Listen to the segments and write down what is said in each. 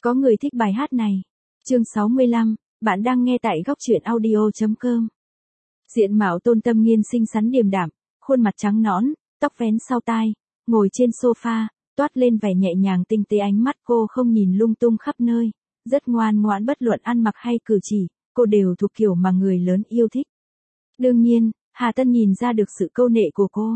Có người thích bài hát này. Chương 65, bạn đang nghe tại góc truyện audio.com. Diện mạo Tôn Tâm Nghiên xinh xắn điềm đạm, khuôn mặt trắng nõn, tóc vén sau tai, ngồi trên sofa, toát lên vẻ nhẹ nhàng tinh tế, ánh mắt cô không nhìn lung tung khắp nơi, rất ngoan ngoãn, bất luận ăn mặc hay cử chỉ, cô đều thuộc kiểu mà người lớn yêu thích. Đương nhiên, Hà Tân nhìn ra được sự câu nệ của cô.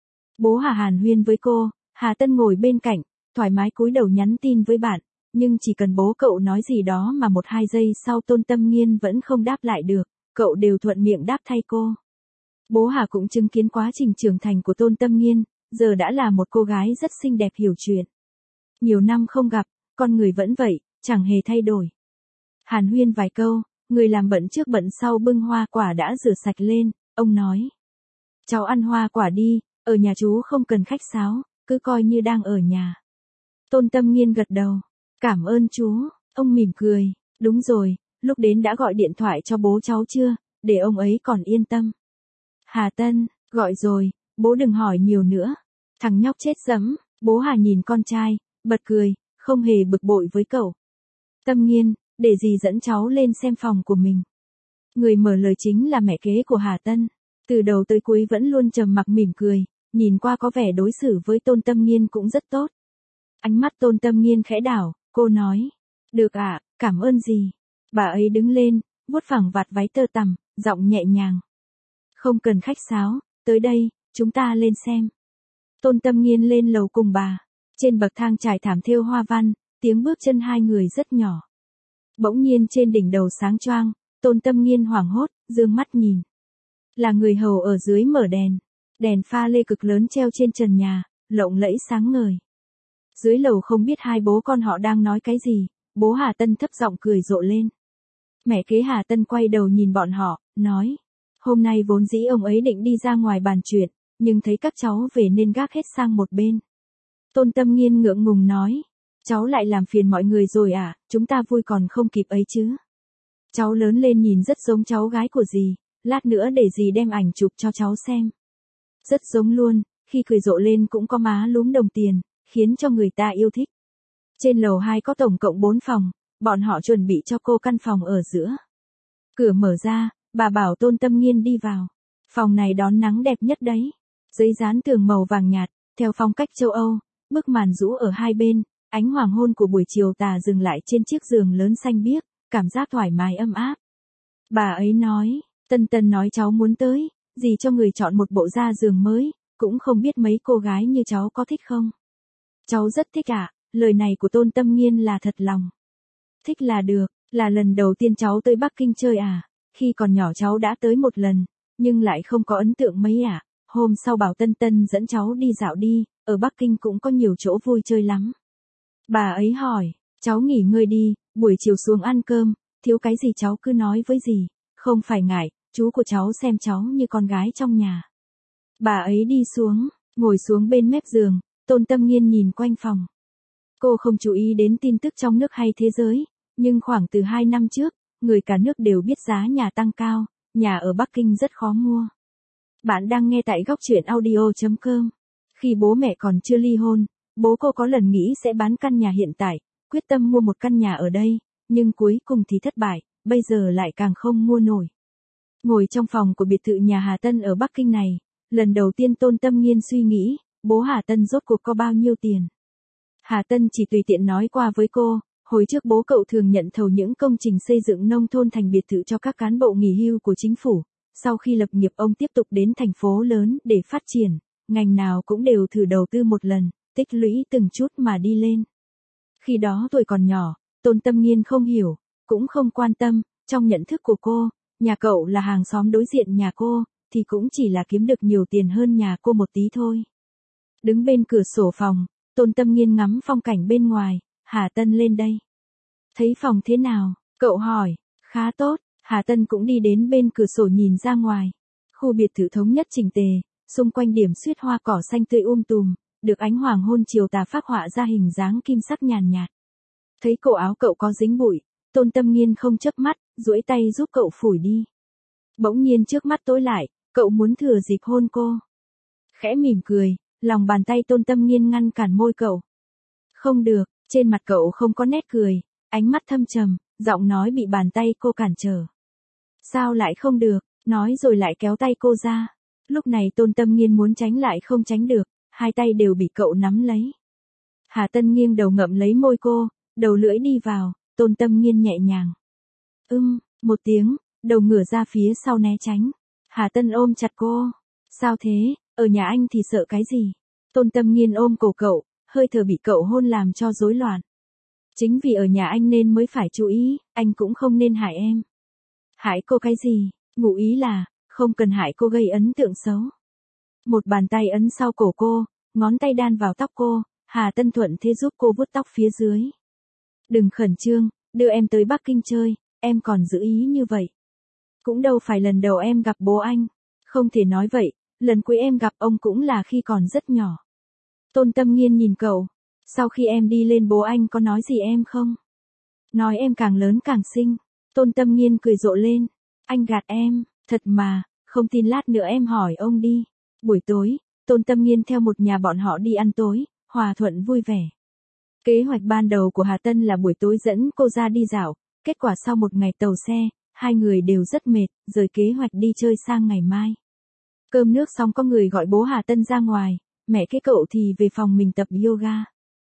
Bố Hà hàn huyên với cô, Hà Tân ngồi bên cạnh, thoải mái cúi đầu nhắn tin với bạn, nhưng chỉ cần bố cậu nói gì đó mà 1-2 giây sau Tôn Tâm Nghiên vẫn không đáp lại được, cậu đều thuận miệng đáp thay cô. Bố Hà cũng chứng kiến quá trình trưởng thành của Tôn Tâm Nghiên, giờ đã là một cô gái rất xinh đẹp hiểu chuyện. Nhiều năm không gặp, con người vẫn vậy, chẳng hề thay đổi. Hàn huyên vài câu, người làm bận trước bận sau bưng hoa quả đã rửa sạch lên, ông nói. Cháu ăn hoa quả đi, ở nhà chú không cần khách sáo, cứ coi như đang ở nhà. Tôn Tâm Nghiên gật đầu. Cảm ơn chú, ông mỉm cười, đúng rồi, lúc đến đã gọi điện thoại cho bố cháu chưa, để ông ấy còn yên tâm. Hà Tân, gọi rồi, bố đừng hỏi nhiều nữa. Thằng nhóc chết dẫm, bố Hà nhìn con trai, bật cười, không hề bực bội với cậu. Tâm Nghiên, để dì dẫn cháu lên xem phòng của mình. Người mở lời chính là mẹ kế của Hà Tân, từ đầu tới cuối vẫn luôn trầm mặc mỉm cười, nhìn qua có vẻ đối xử với Tôn Tâm Nghiên cũng rất tốt. Ánh mắt Tôn Tâm Nghiên khẽ đảo, cô nói, được ạ, cảm ơn dì. Bà ấy đứng lên, vuốt phẳng vạt váy tơ tằm, giọng nhẹ nhàng. Không cần khách sáo, tới đây, chúng ta lên xem. Tôn Tâm Nghiên lên lầu cùng bà, trên bậc thang trải thảm thêu hoa văn, tiếng bước chân hai người rất nhỏ. Bỗng nhiên trên đỉnh đầu sáng choang, Tôn Tâm Nghiên hoảng hốt, dương mắt nhìn. Là người hầu ở dưới mở đèn, đèn pha lê cực lớn treo trên trần nhà, lộng lẫy sáng ngời. Dưới lầu không biết hai bố con họ đang nói cái gì, bố Hà Tân thấp giọng cười rộ lên. Mẹ kế Hà Tân quay đầu nhìn bọn họ, nói, hôm nay vốn dĩ ông ấy định đi ra ngoài bàn chuyện, nhưng thấy các cháu về nên gác hết sang một bên. Tôn Tâm Nghiên ngượng ngùng nói, cháu lại làm phiền mọi người rồi à, chúng ta vui còn không kịp ấy chứ. Cháu lớn lên nhìn rất giống cháu gái của dì, lát nữa để dì đem ảnh chụp cho cháu xem. Rất giống luôn, khi cười rộ lên cũng có má lúm đồng tiền, khiến cho người ta yêu thích. Trên lầu 2 có tổng cộng 4 phòng, bọn họ chuẩn bị cho cô căn phòng ở giữa. Cửa mở ra, bà bảo Tôn Tâm Nghiên đi vào. Phòng này đón nắng đẹp nhất đấy. Giấy dán tường màu vàng nhạt, theo phong cách châu Âu, bức màn rũ ở hai bên, ánh hoàng hôn của buổi chiều tà dừng lại trên chiếc giường lớn xanh biếc, cảm giác thoải mái ấm áp. Bà ấy nói, Tân Tân nói cháu muốn tới, dì cho người chọn một bộ da giường mới, cũng không biết mấy cô gái như cháu có thích không. Cháu rất thích ạ, lời này của Tôn Tâm Nghiên là thật lòng. Thích là được, là lần đầu tiên cháu tới Bắc Kinh chơi à, khi còn nhỏ cháu đã tới một lần, nhưng lại không có ấn tượng mấy ạ. Hôm sau bảo Tân Tân dẫn cháu đi dạo đi, ở Bắc Kinh cũng có nhiều chỗ vui chơi lắm. Bà ấy hỏi, cháu nghỉ ngơi đi, buổi chiều xuống ăn cơm, thiếu cái gì cháu cứ nói với dì, không phải ngại, chú của cháu xem cháu như con gái trong nhà. Bà ấy đi xuống, ngồi xuống bên mép giường, Tôn Tâm Nghiên nhìn quanh phòng. Cô không chú ý đến tin tức trong nước hay thế giới, nhưng khoảng từ 2 năm trước, người cả nước đều biết giá nhà tăng cao, nhà ở Bắc Kinh rất khó mua. Bạn đang nghe tại góc truyện audio.com. Khi bố mẹ còn chưa ly hôn, bố cô có lần nghĩ sẽ bán căn nhà hiện tại, quyết tâm mua một căn nhà ở đây, nhưng cuối cùng thì thất bại, bây giờ lại càng không mua nổi. Ngồi trong phòng của biệt thự nhà Hà Tân ở Bắc Kinh này, lần đầu tiên Tôn Tâm Nghiên suy nghĩ, bố Hà Tân rốt cuộc có bao nhiêu tiền. Hà Tân chỉ tùy tiện nói qua với cô, hồi trước bố cậu thường nhận thầu những công trình xây dựng nông thôn thành biệt thự cho các cán bộ nghỉ hưu của chính phủ. Sau khi lập nghiệp ông tiếp tục đến thành phố lớn để phát triển, ngành nào cũng đều thử đầu tư một lần, tích lũy từng chút mà đi lên. Khi đó tuổi còn nhỏ, Tôn Tâm Nghiên không hiểu, cũng không quan tâm, trong nhận thức của cô, nhà cậu là hàng xóm đối diện nhà cô, thì cũng chỉ là kiếm được nhiều tiền hơn nhà cô một tí thôi. Đứng bên cửa sổ phòng, Tôn Tâm Nghiên ngắm phong cảnh bên ngoài, Hà Tân lên đây. Thấy phòng thế nào? Cậu hỏi, khá tốt, Hà Tân cũng đi đến bên cửa sổ nhìn ra ngoài. Khu biệt thự thống nhất chỉnh tề, xung quanh điểm xuyết hoa cỏ xanh tươi tùm, được ánh hoàng hôn chiều tà phác họa ra hình dáng kim sắc nhàn nhạt. Thấy cổ áo cậu có dính bụi, Tôn Tâm Nghiên không chớp mắt, duỗi tay giúp cậu phủi đi. Bỗng nhiên trước mắt tối lại, cậu muốn thừa dịp hôn cô. Khẽ mỉm cười, lòng bàn tay Tôn Tâm Nghiên ngăn cản môi cậu. Không được, trên mặt cậu không có nét cười, ánh mắt thâm trầm, giọng nói bị bàn tay cô cản trở. Sao lại không được, nói rồi lại kéo tay cô ra. Lúc này Tôn Tâm Nghiên muốn tránh lại không tránh được, hai tay đều bị cậu nắm lấy. Hà Tân nghiêng đầu ngậm lấy môi cô, đầu lưỡi đi vào, Tôn Tâm Nghiên nhẹ nhàng. Một tiếng, đầu ngửa ra phía sau né tránh. Hà Tân ôm chặt cô. Sao thế, ở nhà anh thì sợ cái gì? Tôn Tâm Nghiên ôm cổ cậu, hơi thở bị cậu hôn làm cho rối loạn. Chính vì ở nhà anh nên mới phải chú ý, anh cũng không nên hại em. Hại cô cái gì? Ngụ ý là, không cần hại cô gây ấn tượng xấu. Một bàn tay ấn sau cổ cô, ngón tay đan vào tóc cô, Hà Tân thuận thế giúp cô vuốt tóc phía dưới. Đừng khẩn trương, đưa em tới Bắc Kinh chơi, em còn giữ ý như vậy. Cũng đâu phải lần đầu em gặp bố anh. Không thể nói vậy, lần cuối em gặp ông cũng là khi còn rất nhỏ. Tôn Tâm Nghiên nhìn cậu. Sau khi em đi lên bố anh có nói gì em không? Nói em càng lớn càng xinh. Tôn Tâm Nghiên cười rộ lên. Anh gạt em, thật mà, không tin lát nữa em hỏi ông đi. Buổi tối, Tôn Tâm Nghiên theo một nhà bọn họ đi ăn tối, hòa thuận vui vẻ. Kế hoạch ban đầu của Hà Tân là buổi tối dẫn cô ra đi dạo, kết quả sau một ngày tàu xe, hai người đều rất mệt, rời kế hoạch đi chơi sang ngày mai. Cơm nước xong có người gọi bố Hà Tân ra ngoài, mẹ cái cậu thì về phòng mình tập yoga.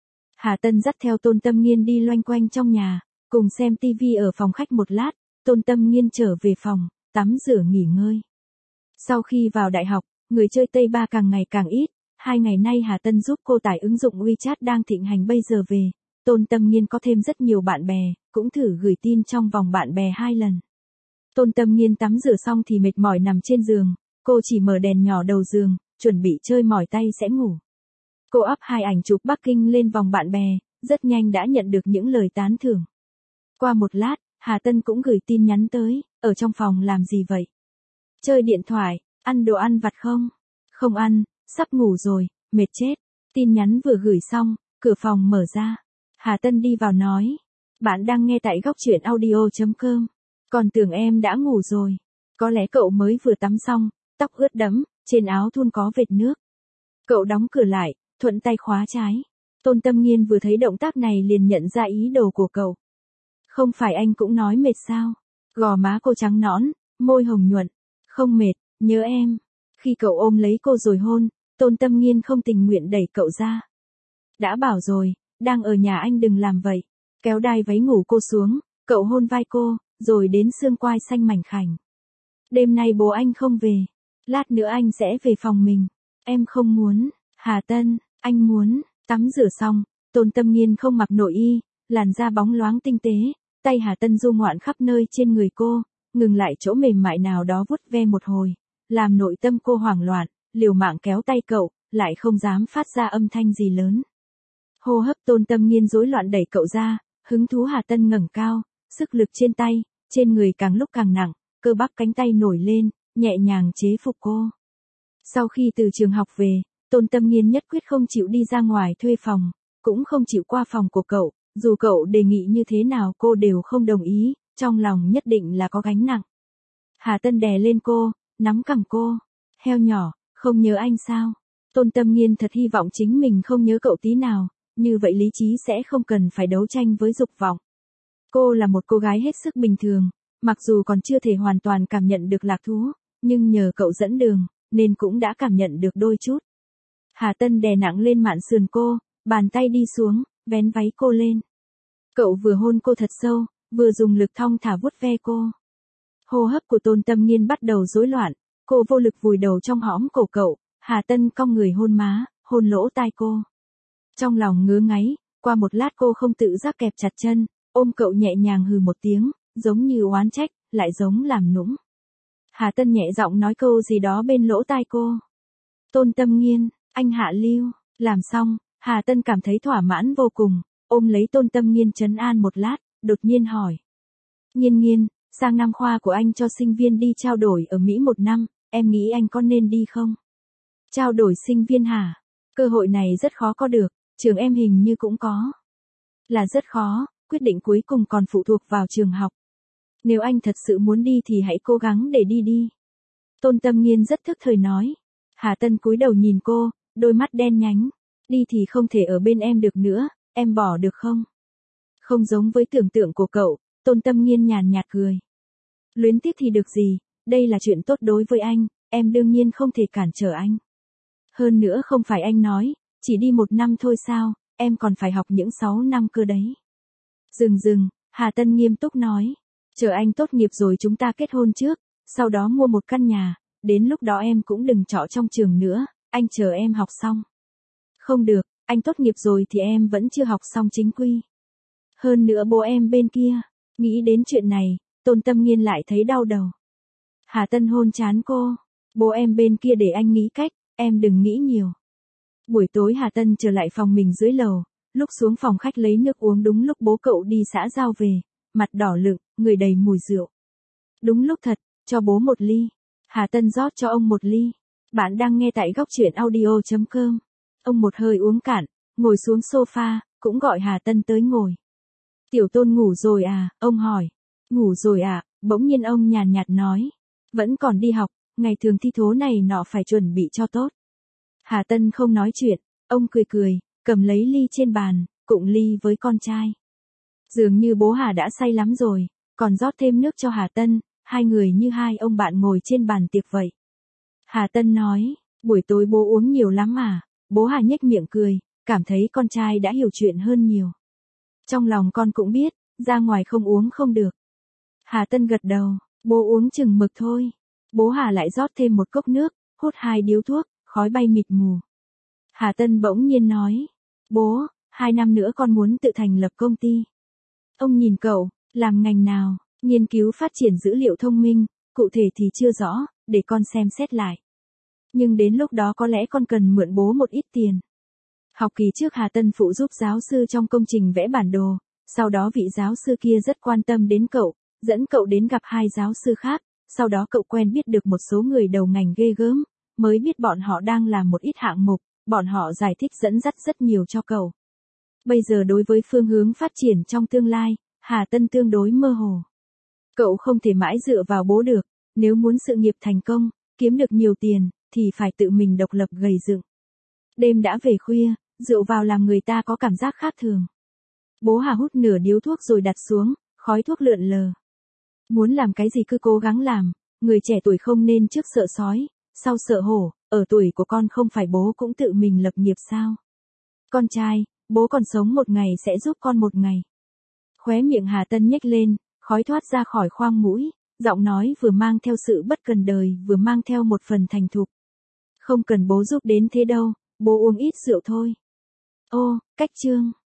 Hà Tân dắt theo Tôn Tâm Nghiên đi loanh quanh trong nhà, cùng xem tivi ở phòng khách một lát, Tôn Tâm Nghiên trở về phòng, tắm rửa nghỉ ngơi. Sau khi vào đại học, người chơi Tây Ba càng ngày càng ít, 2 ngày nay Hà Tân giúp cô tải ứng dụng WeChat đang thịnh hành bây giờ về, Tôn Tâm Nghiên có thêm rất nhiều bạn bè, cũng thử gửi tin trong vòng bạn bè 2 lần. Tôn Tâm Nghiên tắm rửa xong thì mệt mỏi nằm trên giường, cô chỉ mở đèn nhỏ đầu giường, chuẩn bị chơi mỏi tay sẽ ngủ. Cô up 2 ảnh chụp Bắc Kinh lên vòng bạn bè, rất nhanh đã nhận được những lời tán thưởng. Qua một lát, Hà Tân cũng gửi tin nhắn tới, ở trong phòng làm gì vậy? Chơi điện thoại, ăn đồ ăn vặt không? Không ăn, sắp ngủ rồi, mệt chết. Tin nhắn vừa gửi xong, cửa phòng mở ra. Hà Tân đi vào nói, bạn đang nghe tại góc truyện audio.com. Còn tưởng em đã ngủ rồi. Có lẽ cậu mới vừa tắm xong, tóc ướt đẫm, trên áo thun có vệt nước. Cậu đóng cửa lại, thuận tay khóa trái. Tôn Tâm Nghiên vừa thấy động tác này liền nhận ra ý đồ của cậu. Không phải anh cũng nói mệt sao? Gò má cô trắng nõn, môi hồng nhuận. Không mệt, nhớ em. Khi cậu ôm lấy cô rồi hôn, Tôn Tâm Nghiên không tình nguyện đẩy cậu ra. Đã bảo rồi, đang ở nhà anh đừng làm vậy. Kéo đai váy ngủ cô xuống, cậu hôn vai cô, rồi đến xương quai xanh mảnh khảnh. Đêm nay bố anh không về. Lát nữa anh sẽ về phòng mình. Em không muốn. Hà Tân, anh muốn. Tắm rửa xong, Tôn Tâm Nghiên không mặc nội y, làn da bóng loáng tinh tế, tay Hà Tân du ngoạn khắp nơi trên người cô, ngừng lại chỗ mềm mại nào đó vuốt ve một hồi, làm nội tâm cô hoảng loạn, liều mạng kéo tay cậu, lại không dám phát ra âm thanh gì lớn. Hô hấp Tôn Tâm Nghiên rối loạn đẩy cậu ra, hứng thú Hà Tân ngẩng cao, sức lực trên tay, trên người càng lúc càng nặng, cơ bắp cánh tay nổi lên, nhẹ nhàng chế phục cô. Sau khi từ trường học về, Tôn Tâm Nghiên nhất quyết không chịu đi ra ngoài thuê phòng, cũng không chịu qua phòng của cậu, dù cậu đề nghị như thế nào cô đều không đồng ý, trong lòng nhất định là có gánh nặng. Hà Tân đè lên cô, nắm cằm cô. Heo nhỏ, không nhớ anh sao? Tôn Tâm Nghiên thật hy vọng chính mình không nhớ cậu tí nào, như vậy lý trí sẽ không cần phải đấu tranh với dục vọng. Cô là một cô gái hết sức bình thường, mặc dù còn chưa thể hoàn toàn cảm nhận được lạc thú, nhưng nhờ cậu dẫn đường, nên cũng đã cảm nhận được đôi chút. Hà Tân đè nặng lên mạn sườn cô, bàn tay đi xuống, vén váy cô lên. Cậu vừa hôn cô thật sâu, vừa dùng lực thong thả vuốt ve cô. Hô hấp của Tôn Tâm Nghiên bắt đầu rối loạn, cô vô lực vùi đầu trong hõm cổ cậu, Hà Tân cong người hôn má, hôn lỗ tai cô. Trong lòng ngứa ngáy, qua một lát cô không tự giác kẹp chặt chân, ôm cậu nhẹ nhàng hừ một tiếng, giống như oán trách, lại giống làm nũng. Hà Tân nhẹ giọng nói câu gì đó bên lỗ tai cô. Tôn Tâm Nghiên, anh hạ lưu. Làm xong, Hà Tân cảm thấy thỏa mãn vô cùng, ôm lấy Tôn Tâm Nghiên trấn an một lát, đột nhiên hỏi. Nghiên Nghiên, sang năm khoa của anh cho sinh viên đi trao đổi ở Mỹ 1 năm, em nghĩ anh có nên đi không? Trao đổi sinh viên hả? Cơ hội này rất khó có được, trường em hình như cũng có. Là rất khó, quyết định cuối cùng còn phụ thuộc vào trường học. Nếu anh thật sự muốn đi thì hãy cố gắng để đi đi. Tôn Tâm Nghiên rất thức thời nói. Hà Tân cúi đầu nhìn cô, đôi mắt đen nhánh. Đi thì không thể ở bên em được nữa, em bỏ được không? Không giống với tưởng tượng của cậu, Tôn Tâm Nghiên nhàn nhạt cười. Luyến tiếc thì được gì, đây là chuyện tốt đối với anh, em đương nhiên không thể cản trở anh. Hơn nữa không phải anh nói, chỉ đi 1 năm thôi sao, em còn phải học những 6 năm cơ đấy. Dừng, Hà Tân nghiêm túc nói. Chờ anh tốt nghiệp rồi chúng ta kết hôn trước, sau đó mua một căn nhà, đến lúc đó em cũng đừng trọ trong trường nữa, anh chờ em học xong. Không được, anh tốt nghiệp rồi thì em vẫn chưa học xong chính quy. Hơn nữa bố em bên kia, nghĩ đến chuyện này, Tôn Tâm Nghiên lại thấy đau đầu. Hà Tân hôn trán cô, bố em bên kia để anh nghĩ cách, em đừng nghĩ nhiều. Buổi tối Hà Tân trở lại phòng mình dưới lầu, lúc xuống phòng khách lấy nước uống đúng lúc bố cậu đi xã giao về, mặt đỏ lựng, người đầy mùi rượu. Đúng lúc thật, cho bố 1 ly. Hà Tân rót cho ông 1 ly. Bạn đang nghe tại góc truyện audio.com. Ông một hơi uống cạn, ngồi xuống sofa, cũng gọi Hà Tân tới ngồi. Tiểu Tôn ngủ rồi à, ông hỏi. Ngủ rồi à, bỗng nhiên ông nhàn nhạt nói. Vẫn còn đi học, ngày thường thi thố này nọ phải chuẩn bị cho tốt. Hà Tân không nói chuyện, ông cười, cầm lấy ly trên bàn, cụng ly với con trai. Dường như bố Hà đã say lắm rồi, còn rót thêm nước cho Hà Tân, hai người như hai ông bạn ngồi trên bàn tiệc vậy. Hà Tân nói, buổi tối bố uống nhiều lắm à, bố Hà nhếch miệng cười, cảm thấy con trai đã hiểu chuyện hơn nhiều. Trong lòng con cũng biết, ra ngoài không uống không được. Hà Tân gật đầu, bố uống chừng mực thôi. Bố Hà lại rót thêm 1 cốc nước, hút 2 điếu thuốc, khói bay mịt mù. Hà Tân bỗng nhiên nói, bố, 2 năm nữa con muốn tự thành lập công ty. Ông nhìn cậu, làm ngành nào, nghiên cứu phát triển dữ liệu thông minh, cụ thể thì chưa rõ, để con xem xét lại. Nhưng đến lúc đó có lẽ con cần mượn bố một ít tiền. Học kỳ trước Hà Tân phụ giúp giáo sư trong công trình vẽ bản đồ, sau đó vị giáo sư kia rất quan tâm đến cậu, dẫn cậu đến gặp 2 giáo sư khác, sau đó cậu quen biết được một số người đầu ngành ghê gớm, mới biết bọn họ đang làm một ít hạng mục, bọn họ giải thích dẫn dắt rất nhiều cho cậu. Bây giờ đối với phương hướng phát triển trong tương lai, Hà Tân tương đối mơ hồ. Cậu không thể mãi dựa vào bố được, nếu muốn sự nghiệp thành công, kiếm được nhiều tiền, thì phải tự mình độc lập gầy dựng. Đêm đã về khuya, rượu vào làm người ta có cảm giác khác thường. Bố Hà hút nửa điếu thuốc rồi đặt xuống, khói thuốc lượn lờ. Muốn làm cái gì cứ cố gắng làm, người trẻ tuổi không nên trước sợ sói, sau sợ hổ, ở tuổi của con không phải bố cũng tự mình lập nghiệp sao? Con trai, bố còn sống một ngày sẽ giúp con một ngày. Khóe miệng Hà Tân nhếch lên, khói thoát ra khỏi khoang mũi, giọng nói vừa mang theo sự bất cần đời vừa mang theo một phần thành thục. Không cần bố giúp đến thế đâu, bố uống ít rượu thôi. Ô, cách chương.